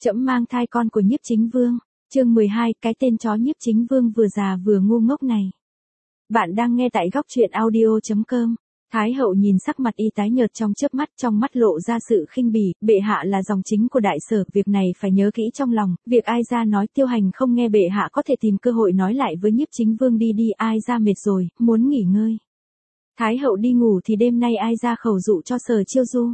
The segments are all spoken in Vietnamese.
Trẫm mang thai con của Nhiếp Chính Vương. Chương 12, cái tên chó Nhiếp Chính Vương vừa già vừa ngu ngốc này. Bạn đang nghe tại góc truyện audio.com. Thái hậu nhìn sắc mặt y tái nhợt trong chớp mắt, trong mắt lộ ra sự khinh bỉ. Bệ hạ là dòng chính của đại sở, việc này phải nhớ kỹ trong lòng. Việc ai ra nói Tiêu Hành không nghe, bệ hạ có thể tìm cơ hội nói lại với Nhiếp Chính Vương đi, ai ra mệt rồi, muốn nghỉ ngơi. Thái hậu đi ngủ thì đêm nay ai ra khẩu dụ cho Sở Chiêu Du.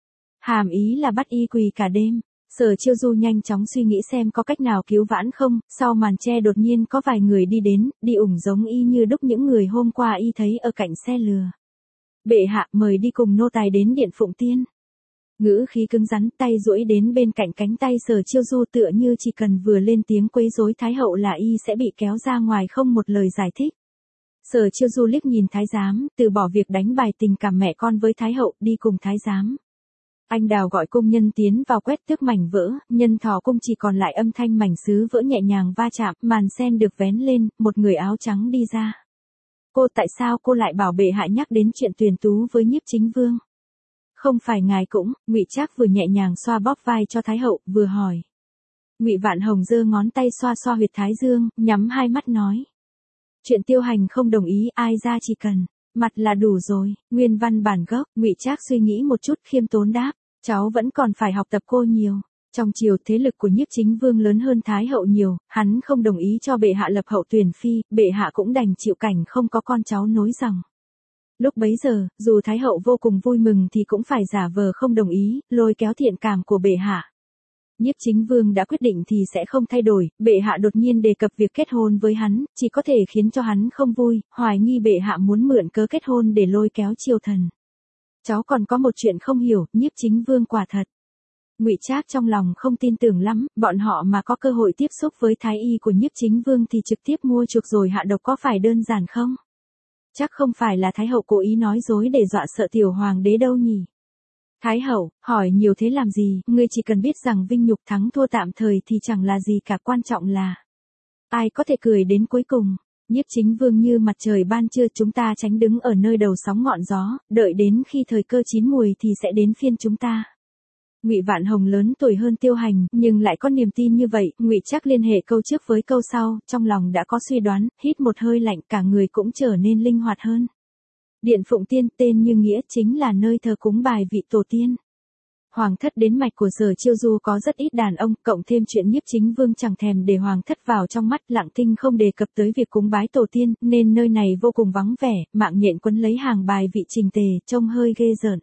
Hàm ý là bắt y quỳ cả đêm. Sở Chiêu Du nhanh chóng suy nghĩ xem có cách nào cứu vãn không, sau màn che đột nhiên có vài người đi đến, đi ủng giống y như đúc những người hôm qua y thấy ở cạnh xe lừa. Bệ hạ mời đi cùng nô tài đến điện Phụng Tiên. Ngữ khí cứng rắn, tay duỗi đến bên cạnh cánh tay Sở Chiêu Du tựa như chỉ cần vừa lên tiếng quấy rối Thái hậu là y sẽ bị kéo ra ngoài không một lời giải thích. Sở Chiêu Du liếc nhìn Thái giám, từ bỏ việc đánh bài tình cảm mẹ con với Thái hậu, đi cùng Thái giám. Anh Đào gọi công nhân tiến vào quét tước mảnh vỡ, nhân thỏ cung chỉ còn lại âm thanh mảnh sứ vỡ nhẹ nhàng va chạm, màn sen được vén lên, một người áo trắng đi ra. Cô, tại sao cô lại bảo bệ hạ nhắc đến chuyện tuyển tú với Nhiếp Chính Vương? Không phải ngài cũng? Ngụy Trác vừa nhẹ nhàng xoa bóp vai cho Thái hậu, vừa hỏi. Ngụy Vạn Hồng giơ ngón tay xoa xoa huyệt thái dương, nhắm hai mắt nói. Chuyện Tiêu Hành không đồng ý, ai ra chỉ cần mặt là đủ rồi. Nguyên văn bản gốc. Ngụy Trác suy nghĩ một chút, khiêm tốn đáp. Cháu vẫn còn phải học tập cô nhiều. Trong triều thế lực của Nhiếp Chính Vương lớn hơn Thái hậu nhiều, hắn không đồng ý cho bệ hạ lập hậu tuyển phi, bệ hạ cũng đành chịu cảnh không có con cháu nối dòng. Lúc bấy giờ, dù Thái hậu vô cùng vui mừng thì cũng phải giả vờ không đồng ý, lôi kéo thiện cảm của bệ hạ. Nhiếp Chính Vương đã quyết định thì sẽ không thay đổi, bệ hạ đột nhiên đề cập việc kết hôn với hắn, chỉ có thể khiến cho hắn không vui, hoài nghi bệ hạ muốn mượn cớ kết hôn để lôi kéo triều thần. Cháu còn có một chuyện không hiểu, Nhiếp Chính Vương quả thật. Ngụy Trác trong lòng không tin tưởng lắm, bọn họ mà có cơ hội tiếp xúc với thái y của Nhiếp Chính Vương thì trực tiếp mua chuộc rồi hạ độc có phải đơn giản không? Chắc không phải là Thái hậu cố ý nói dối để dọa sợ tiểu hoàng đế đâu nhỉ? Thái hậu, hỏi nhiều thế làm gì, ngươi chỉ cần biết rằng vinh nhục thắng thua tạm thời thì chẳng là gì cả, quan trọng là ai có thể cười đến cuối cùng. Nhiếp Chính Vương như mặt trời ban trưa, chúng ta tránh đứng ở nơi đầu sóng ngọn gió, đợi đến khi thời cơ chín muồi thì sẽ đến phiên chúng ta. Ngụy Vạn Hồng lớn tuổi hơn Tiêu Hành, nhưng lại có niềm tin như vậy, Ngụy Trác liên hệ câu trước với câu sau, trong lòng đã có suy đoán, hít một hơi lạnh, cả người cũng trở nên linh hoạt hơn. Điện Phụng Tiên tên như nghĩa, chính là nơi thờ cúng bài vị tổ tiên. Hoàng thất đến mạch của Sở Chiêu Du có rất ít đàn ông, cộng thêm chuyện Nhiếp Chính Vương chẳng thèm để hoàng thất vào trong mắt, lặng thinh không đề cập tới việc cúng bái tổ tiên, nên nơi này vô cùng vắng vẻ, mạng nhện quấn lấy hàng bài vị trình tề, trông hơi ghê rợn.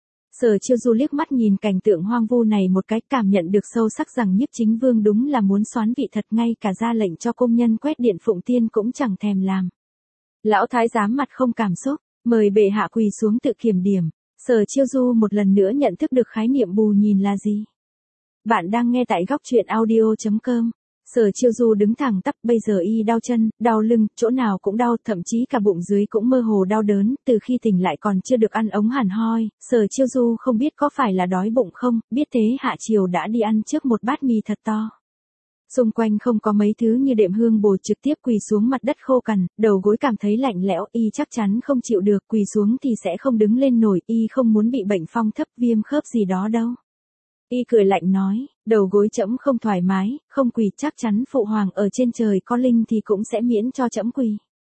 Sở Chiêu Du liếc mắt nhìn cảnh tượng hoang vu này một cái, cảm nhận được sâu sắc rằng Nhiếp Chính Vương đúng là muốn soán vị thật, ngay cả ra lệnh cho công nhân quét điện Phụng Tiên cũng chẳng thèm làm. Lão thái giám mặt không cảm xúc, mời bệ hạ quỳ xuống tự kiểm điểm. Sở Chiêu Du một lần nữa nhận thức được khái niệm bù nhìn là gì. Bạn đang nghe tại góc truyện audio.com. Sở Chiêu Du đứng thẳng tắp, bây giờ y đau chân, đau lưng, chỗ nào cũng đau, thậm chí cả bụng dưới cũng mơ hồ đau đớn, từ khi tỉnh lại còn chưa được ăn ống hẳn hoi, Sở Chiêu Du không biết có phải là đói bụng không, biết thế hạ chiều đã đi ăn trước một bát mì thật to. Xung quanh không có mấy thứ như đệm hương bồ, trực tiếp quỳ xuống mặt đất khô cằn, đầu gối cảm thấy lạnh lẽo, y chắc chắn không chịu được, quỳ xuống thì sẽ không đứng lên nổi, y không muốn bị bệnh phong thấp, viêm khớp gì đó đâu. Y cười lạnh nói, đầu gối trẫm không thoải mái, không quỳ, chắc chắn phụ hoàng ở trên trời có linh thì cũng sẽ miễn cho trẫm quỳ.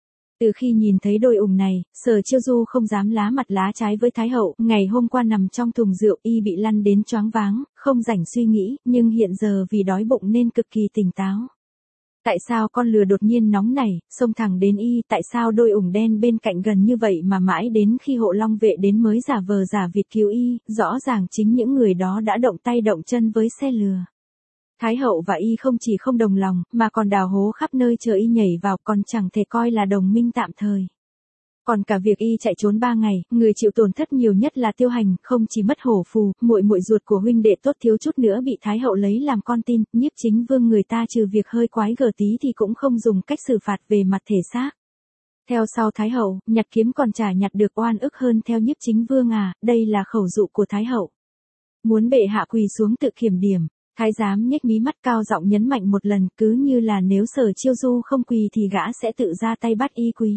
Từ khi nhìn thấy đôi ủng này, Sở Chiêu Du không dám lá mặt lá trái với Thái hậu, ngày hôm qua nằm trong thùng rượu y bị lăn đến choáng váng, không rảnh suy nghĩ, nhưng hiện giờ vì đói bụng nên cực kỳ tỉnh táo. Tại sao con lừa đột nhiên nóng nảy, xông thẳng đến y, tại sao đôi ủng đen bên cạnh gần như vậy mà mãi đến khi hộ long vệ đến mới giả vờ giả vịt cứu y, rõ ràng chính những người đó đã động tay động chân với xe lừa. Thái hậu và y không chỉ không đồng lòng, mà còn đào hố khắp nơi chờ y nhảy vào, còn chẳng thể coi là đồng minh tạm thời. Còn cả việc y chạy trốn 3 ngày, người chịu tổn thất nhiều nhất là Tiêu Hành, không chỉ mất hổ phù, muội muội ruột của huynh đệ tốt thiếu chút nữa bị Thái hậu lấy làm con tin, Nhiếp Chính Vương người ta trừ việc hơi quái gở tí thì cũng không dùng cách xử phạt về mặt thể xác. Theo sau Thái hậu, nhặt kiếm còn chả nhặt được oan ức hơn theo Nhiếp Chính Vương à, đây là khẩu dụ của Thái hậu. Muốn bệ hạ quỳ xuống tự kiểm điểm. Thái giám nhếch mí mắt cao giọng nhấn mạnh một lần, cứ như là nếu Sở Chiêu Du không quỳ thì gã sẽ tự ra tay bắt y quỳ.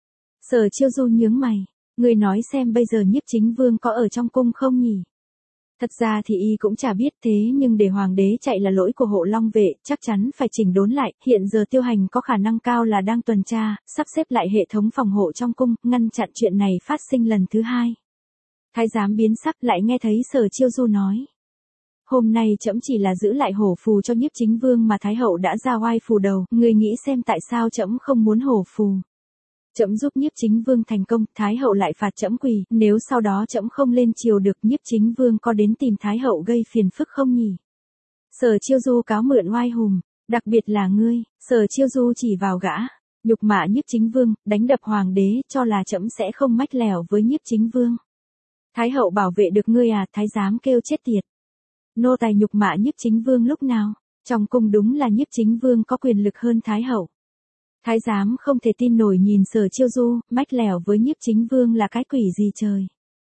Sở Chiêu Du nhướng mày, ngươi nói xem bây giờ Nhiếp Chính Vương có ở trong cung không nhỉ? Thật ra thì y cũng chả biết thế nhưng để hoàng đế chạy là lỗi của hộ long vệ, chắc chắn phải chỉnh đốn lại, hiện giờ Tiêu Hành có khả năng cao là đang tuần tra, sắp xếp lại hệ thống phòng hộ trong cung, ngăn chặn chuyện này phát sinh lần thứ hai. Thái giám biến sắc lại nghe thấy Sở Chiêu Du nói. Hôm nay trẫm chỉ là giữ lại hổ phù cho Nhiếp Chính Vương mà Thái hậu đã ra oai phù đầu, người nghĩ xem tại sao trẫm không muốn hổ phù. Trẫm giúp Nhiếp Chính Vương thành công, Thái hậu lại phạt trẫm quỳ, nếu sau đó trẫm không lên triều được, Nhiếp Chính Vương có đến tìm Thái hậu gây phiền phức không nhỉ? Sở Chiêu Du cáo mượn oai hùng, đặc biệt là ngươi. Sở Chiêu Du chỉ vào gã, nhục mạ Nhiếp Chính Vương, đánh đập hoàng đế, cho là trẫm sẽ không mách lèo với Nhiếp Chính Vương. Thái hậu bảo vệ được ngươi à? Thái giám kêu chết tiệt. Nô tài nhục mạ Nhiếp Chính Vương lúc nào? Trong cung đúng là Nhiếp Chính Vương có quyền lực hơn Thái hậu. Thái giám không thể tin nổi nhìn Sở Chiêu Du, mách lèo với Nhiếp Chính Vương là cái quỷ gì trời.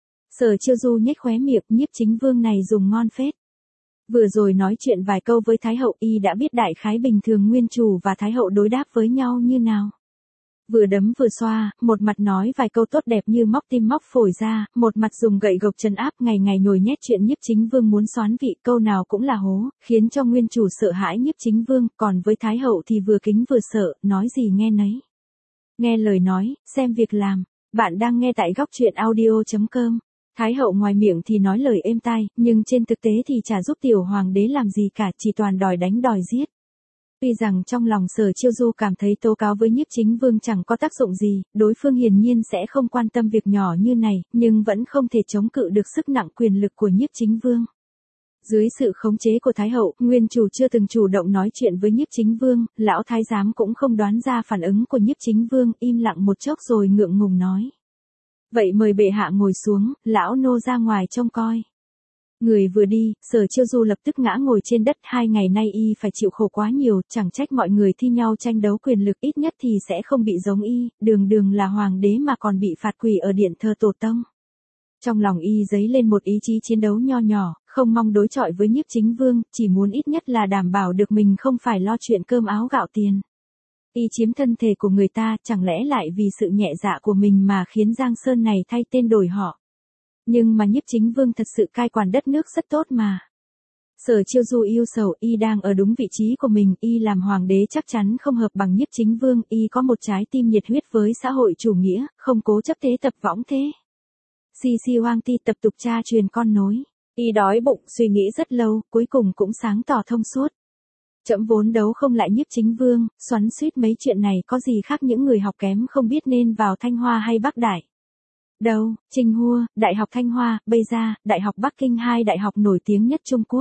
Sở Chiêu Du nhếch khóe miệng, Nhiếp Chính Vương này dùng ngon phết. Vừa rồi nói chuyện vài câu với Thái hậu y đã biết đại khái bình thường nguyên chủ và Thái hậu đối đáp với nhau như nào. Vừa đấm vừa xoa, một mặt nói vài câu tốt đẹp như móc tim móc phổi ra, một mặt dùng gậy gộc trấn áp ngày ngày nhồi nhét chuyện Nhiếp Chính Vương muốn soán vị, câu nào cũng là hố, khiến cho nguyên chủ sợ hãi Nhiếp Chính Vương, còn với Thái hậu thì vừa kính vừa sợ, nói gì nghe nấy. Nghe lời nói, xem việc làm. Bạn đang nghe tại góc truyện audio.com. Thái hậu ngoài miệng thì nói lời êm tai, nhưng trên thực tế thì chả giúp tiểu hoàng đế làm gì cả, chỉ toàn đòi đánh đòi giết. Tuy rằng trong lòng Sở Chiêu Du cảm thấy tố cáo với Nhiếp Chính Vương chẳng có tác dụng gì, đối phương hiển nhiên sẽ không quan tâm việc nhỏ như này, nhưng vẫn không thể chống cự được sức nặng quyền lực của Nhiếp Chính Vương. Dưới sự khống chế của Thái hậu, nguyên chủ chưa từng chủ động nói chuyện với Nhiếp Chính Vương, lão thái giám cũng không đoán ra phản ứng của Nhiếp Chính Vương, im lặng một chốc rồi ngượng ngùng nói. Vậy mời bệ hạ ngồi xuống, lão nô ra ngoài trông coi. Người vừa đi, Sở Chiêu Du lập tức ngã ngồi trên đất, 2 ngày nay y phải chịu khổ quá nhiều, chẳng trách mọi người thi nhau tranh đấu quyền lực, ít nhất thì sẽ không bị giống y, đường đường là hoàng đế mà còn bị phạt quỳ ở điện thờ tổ tông. Trong lòng y dấy lên một ý chí chiến đấu nho nhỏ, không mong đối chọi với Nhiếp Chính Vương, chỉ muốn ít nhất là đảm bảo được mình không phải lo chuyện cơm áo gạo tiền. Y chiếm thân thể của người ta, chẳng lẽ lại vì sự nhẹ dạ của mình mà khiến Giang Sơn này thay tên đổi họ. Nhưng mà Nhiếp Chính Vương thật sự cai quản đất nước rất tốt mà. Sở Chiêu Du yêu sầu, y đang ở đúng vị trí của mình, y làm hoàng đế chắc chắn không hợp bằng Nhiếp Chính Vương, y có một trái tim nhiệt huyết với xã hội chủ nghĩa, không cố chấp tế tập võng thế. Si Hoang Ti tập tục cha truyền con nối. Y đói bụng, suy nghĩ rất lâu, cuối cùng cũng sáng tỏ thông suốt. Trẫm vốn đấu không lại Nhiếp Chính Vương, xoắn xuýt mấy chuyện này có gì khác những người học kém không biết nên vào Thanh Hoa hay Bắc Đại. Đâu, Trinh Hua, Đại học Thanh Hoa, bây giờ, Đại học Bắc Kinh, 2 đại học nổi tiếng nhất Trung Quốc.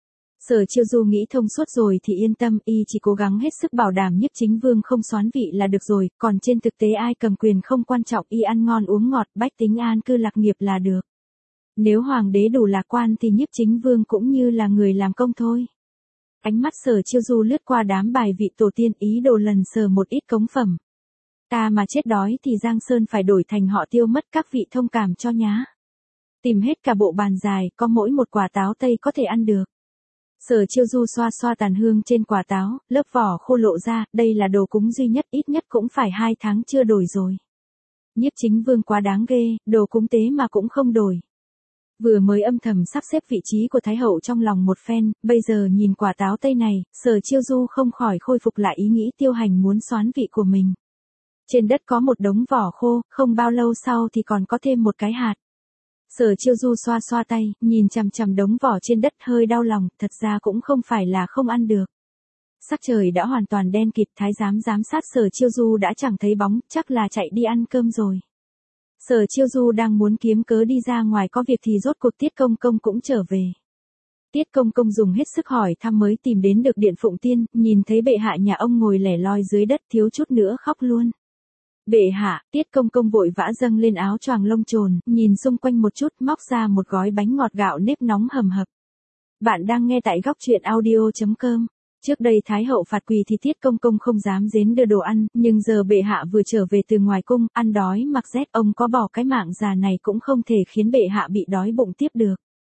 Sở Chiêu Du nghĩ thông suốt rồi thì yên tâm, y chỉ cố gắng hết sức bảo đảm Nhiếp Chính Vương không soán vị là được rồi, còn trên thực tế ai cầm quyền không quan trọng, y ăn ngon uống ngọt, bách tính an cư lạc nghiệp là được. Nếu hoàng đế đủ lạc quan thì Nhiếp Chính Vương cũng như là người làm công thôi. Ánh mắt Sở Chiêu Du lướt qua đám bài vị tổ tiên, ý đồ lần sờ một ít cống phẩm. Ta mà chết đói thì Giang Sơn phải đổi thành họ Tiêu mất, các vị thông cảm cho nhá. Tìm hết cả bộ bàn dài, có mỗi một quả táo tây có thể ăn được. Sở Chiêu Du xoa xoa tàn hương trên quả táo, lớp vỏ khô lộ ra, đây là đồ cúng duy nhất, ít nhất cũng phải 2 tháng chưa đổi rồi. Nhiếp Chính Vương quá đáng ghê, đồ cúng tế mà cũng không đổi. Vừa mới âm thầm sắp xếp vị trí của Thái hậu trong lòng một phen, bây giờ nhìn quả táo tây này, Sở Chiêu Du không khỏi khôi phục lại ý nghĩ Tiêu Hành muốn soán vị của mình. Trên đất có một đống vỏ khô, không bao lâu sau thì còn có thêm một cái hạt. Sở Chiêu Du xoa xoa tay, nhìn chằm chằm đống vỏ trên đất hơi đau lòng, thật ra cũng không phải là không ăn được. Sắc trời đã hoàn toàn đen kịt, thái giám giám sát Sở Chiêu Du đã chẳng thấy bóng, chắc là chạy đi ăn cơm rồi. Sở Chiêu Du đang muốn kiếm cớ đi ra ngoài có việc thì rốt cuộc Tiết Công Công cũng trở về. Tiết Công Công dùng hết sức hỏi thăm mới tìm đến được Điện Phụng Tiên, nhìn thấy bệ hạ nhà ông ngồi lẻ loi dưới đất thiếu chút nữa khóc luôn. Bệ hạ, Tiết Công Công vội vã dâng lên áo choàng lông trồn, nhìn xung quanh một chút, móc ra một gói bánh ngọt gạo nếp nóng hầm hập. Bạn đang nghe tại góc truyện audio.com. Trước đây Thái hậu phạt quỳ thì Tiết Công Công không dám đến đưa đồ ăn, nhưng giờ bệ hạ vừa trở về từ ngoài cung, ăn đói mặc rét, ông có bỏ cái mạng già này cũng không thể khiến bệ hạ bị đói bụng tiếp được.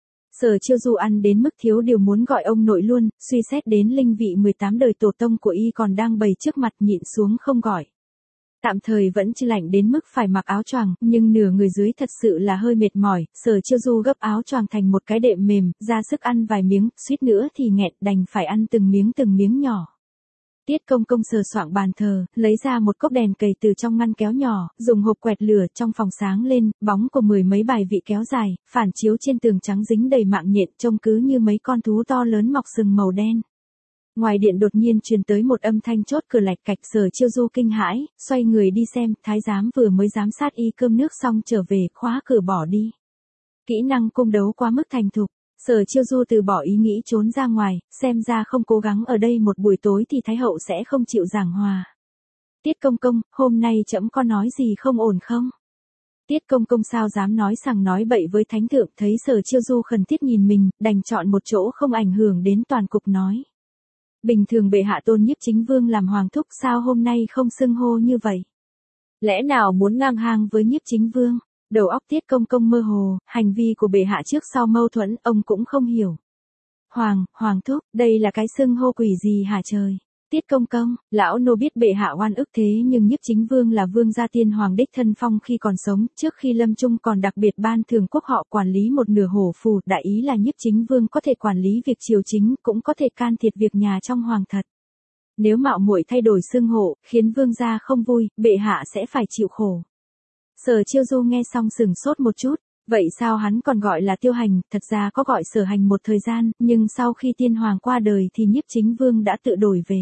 Sở Chiêu Du ăn đến mức thiếu điều muốn gọi ông nội luôn, suy xét đến linh vị 18 đời tổ tông của y còn đang bày trước mặt nhịn xuống không gọi. Tạm thời vẫn chưa lạnh đến mức phải mặc áo choàng, nhưng nửa người dưới thật sự là hơi mệt mỏi, Sở Chiêu Du gấp áo choàng thành một cái đệm mềm, ra sức ăn vài miếng, suýt nữa thì nghẹn, đành phải ăn từng miếng nhỏ. Tiết Công Công sờ soạng bàn thờ, lấy ra một cốc đèn cầy từ trong ngăn kéo nhỏ, dùng hộp quẹt lửa, trong phòng sáng lên, bóng của mười mấy bài vị kéo dài, phản chiếu trên tường trắng dính đầy mạng nhện, trông cứ như mấy con thú to lớn mọc sừng màu đen. Ngoài điện đột nhiên truyền tới một âm thanh chốt cửa lạch cạch, Sở Chiêu Du kinh hãi, xoay người đi xem, thái giám vừa mới giám sát y cơm nước xong trở về, khóa cửa bỏ đi. Kỹ năng cung đấu quá mức thành thục, Sở Chiêu Du từ bỏ ý nghĩ trốn ra ngoài, xem ra không cố gắng ở đây một buổi tối thì Thái hậu sẽ không chịu giảng hòa. Tiết Công Công, hôm nay trẫm có nói gì không ổn không? Tiết Công Công sao dám nói sằng nói bậy với thánh thượng, thấy Sở Chiêu Du khẩn thiết nhìn mình, đành chọn một chỗ không ảnh hưởng đến toàn cục nói. Bình thường bệ hạ tôn Nhiếp Chính Vương làm hoàng thúc, sao hôm nay không xưng hô như vậy? Lẽ nào muốn ngang hàng với Nhiếp Chính Vương? Đầu óc Tiết Công Công mơ hồ, hành vi của bệ hạ trước sau mâu thuẫn, ông cũng không hiểu. Hoàng thúc, đây là cái xưng hô quỷ gì hả trời? Tiết Công Công, lão nô biết bệ hạ oan ức thế nhưng Nhiếp Chính Vương là vương gia tiên hoàng đích thân phong khi còn sống, trước khi lâm chung còn đặc biệt ban thưởng quốc họ quản lý một nửa hổ phù, đại ý là Nhiếp Chính Vương có thể quản lý việc triều chính, cũng có thể can thiệp việc nhà trong hoàng thật. Nếu mạo muội thay đổi xưng hô, khiến vương gia không vui, bệ hạ sẽ phải chịu khổ. Sở Chiêu Du nghe xong sửng sốt một chút, vậy sao hắn còn gọi là Tiêu Hành, thật ra có gọi Sở Hành một thời gian, nhưng sau khi tiên hoàng qua đời thì Nhiếp Chính Vương đã tự đổi về.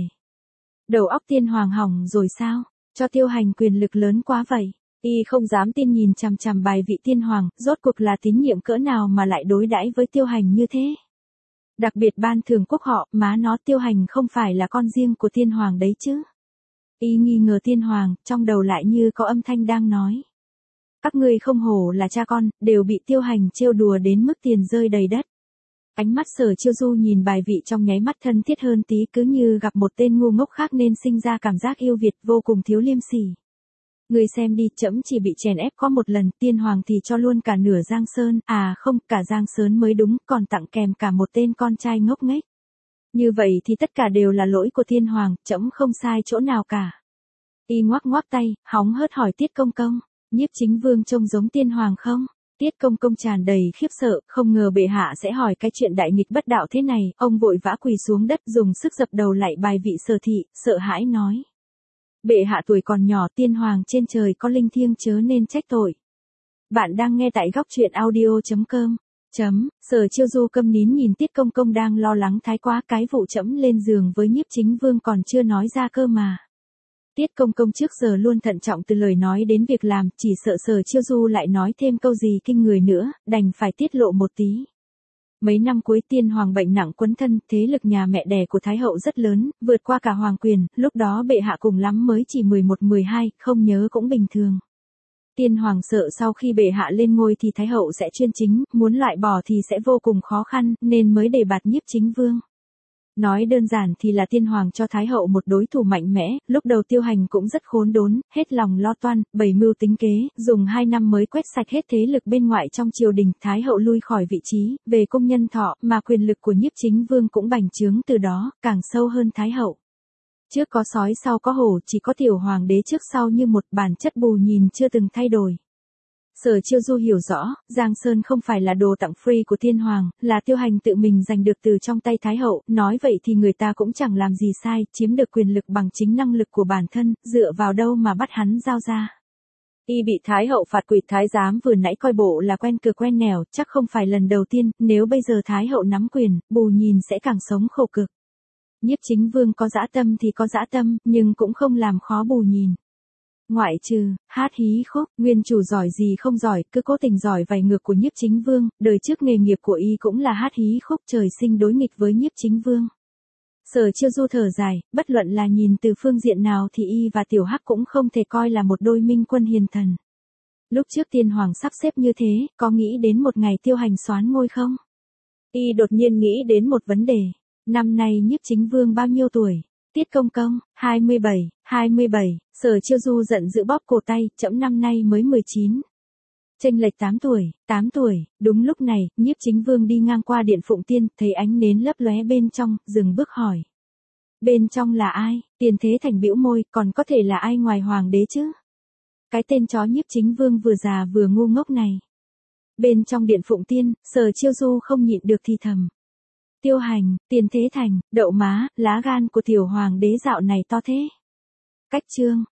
Đầu óc tiên hoàng hỏng rồi sao, cho Tiêu Hành quyền lực lớn quá vậy, y không dám tin nhìn chằm chằm bài vị tiên hoàng, rốt cuộc là tín nhiệm cỡ nào mà lại đối đãi với Tiêu Hành như thế. Đặc biệt ban thưởng quốc họ, má nó Tiêu Hành không phải là con riêng của tiên hoàng đấy chứ. Y nghi ngờ tiên hoàng, trong đầu lại như có âm thanh đang nói. Các ngươi không hổ là cha con, đều bị Tiêu Hành trêu đùa đến mức tiền rơi đầy đất. Ánh mắt Sở Chiêu Du nhìn bài vị trong nháy mắt thân thiết hơn tí, cứ như gặp một tên ngu ngốc khác nên sinh ra cảm giác yêu Việt, vô cùng thiếu liêm sỉ. Người xem đi, trẫm chỉ bị chèn ép có một lần, tiên hoàng thì cho luôn cả nửa Giang Sơn, à không, cả Giang Sơn mới đúng, còn tặng kèm cả một tên con trai ngốc nghếch. Như vậy thì tất cả đều là lỗi của tiên hoàng, trẫm không sai chỗ nào cả. Y ngoắc ngoắc tay, hóng hớt hỏi Tiết Công Công, Nhiếp Chính Vương trông giống tiên hoàng không? Tiết Công Công tràn đầy khiếp sợ, không ngờ bệ hạ sẽ hỏi cái chuyện đại nghịch bất đạo thế này, ông vội vã quỳ xuống đất dùng sức dập đầu lạy bài vị Sở thị, sợ hãi nói. Bệ hạ tuổi còn nhỏ, tiên hoàng trên trời có linh thiêng chớ nên trách tội. Bạn đang nghe tại góc truyện audio.com. Sở Chiêu Du câm nín nhìn Tiết Công Công đang lo lắng thái quá, cái vụ trẫm lên giường với Nhiếp Chính Vương còn chưa nói ra cơ mà. Tiết Công Công trước giờ luôn thận trọng từ lời nói đến việc làm, chỉ sợ Sở Chiêu Du lại nói thêm câu gì kinh người nữa, đành phải tiết lộ một tí. Mấy năm cuối tiên hoàng bệnh nặng quấn thân, thế lực nhà mẹ đẻ của Thái hậu rất lớn, vượt qua cả hoàng quyền, lúc đó bệ hạ cùng lắm mới chỉ 11-12, không nhớ cũng bình thường. Tiên hoàng sợ sau khi bệ hạ lên ngôi thì Thái hậu sẽ chuyên chính, muốn loại bỏ thì sẽ vô cùng khó khăn, nên mới đề bạt Nhiếp Chính Vương. Nói đơn giản thì là tiên hoàng cho Thái hậu một đối thủ mạnh mẽ, lúc đầu Tiêu Hành cũng rất khốn đốn, hết lòng lo toan, bày mưu tính kế, dùng 2 năm mới quét sạch hết thế lực bên ngoại trong triều đình, Thái hậu lui khỏi vị trí, về cung nhân thọ, mà quyền lực của Nhiếp Chính Vương cũng bành trướng từ đó, càng sâu hơn Thái hậu. Trước có sói sau có hổ, chỉ có tiểu hoàng đế trước sau như một, bản chất bù nhìn chưa từng thay đổi. Sở Chiêu Du hiểu rõ, Giang Sơn không phải là đồ tặng free của tiên hoàng, là Tiêu Hành tự mình giành được từ trong tay Thái hậu, nói vậy thì người ta cũng chẳng làm gì sai, chiếm được quyền lực bằng chính năng lực của bản thân, dựa vào đâu mà bắt hắn giao ra. Y bị Thái hậu phạt quỵt, thái giám vừa nãy coi bộ là quen cửa quen nẻo, chắc không phải lần đầu tiên, nếu bây giờ Thái hậu nắm quyền, bù nhìn sẽ càng sống khổ cực. Nhiếp Chính Vương có dã tâm thì có dã tâm, nhưng cũng không làm khó bù nhìn. Ngoại trừ, hát hí khúc, nguyên chủ giỏi gì không giỏi, cứ cố tình giỏi vài ngược của Nhiếp Chính Vương, đời trước nghề nghiệp của y cũng là hát hí khúc, trời sinh đối nghịch với Nhiếp Chính Vương. Sở Chiêu Du thở dài, bất luận là nhìn từ phương diện nào thì y và Tiểu Hắc cũng không thể coi là một đôi minh quân hiền thần. Lúc trước tiên hoàng sắp xếp như thế, có nghĩ đến một ngày Tiêu Hành soán ngôi không? Y đột nhiên nghĩ đến một vấn đề, năm nay Nhiếp Chính Vương bao nhiêu tuổi? Tiết Công Công, 27, Sở Chiêu Du giận dữ bóp cổ tay, trẫm năm nay mới 19. Chênh lệch 8 tuổi, đúng lúc này, Nhiếp Chính Vương đi ngang qua điện Phụng Tiên, thấy ánh nến lấp lóe bên trong, dừng bước hỏi. Bên trong là ai? Tiền Thế Thành bĩu môi, còn có thể là ai ngoài hoàng đế chứ? Cái tên chó Nhiếp Chính Vương vừa già vừa ngu ngốc này. Bên trong điện Phụng Tiên, Sở Chiêu Du không nhịn được thì thầm. Tiêu Hành, Tiền Thế Thành, đậu má, lá gan của tiểu hoàng đế dạo này to thế. Cách chương.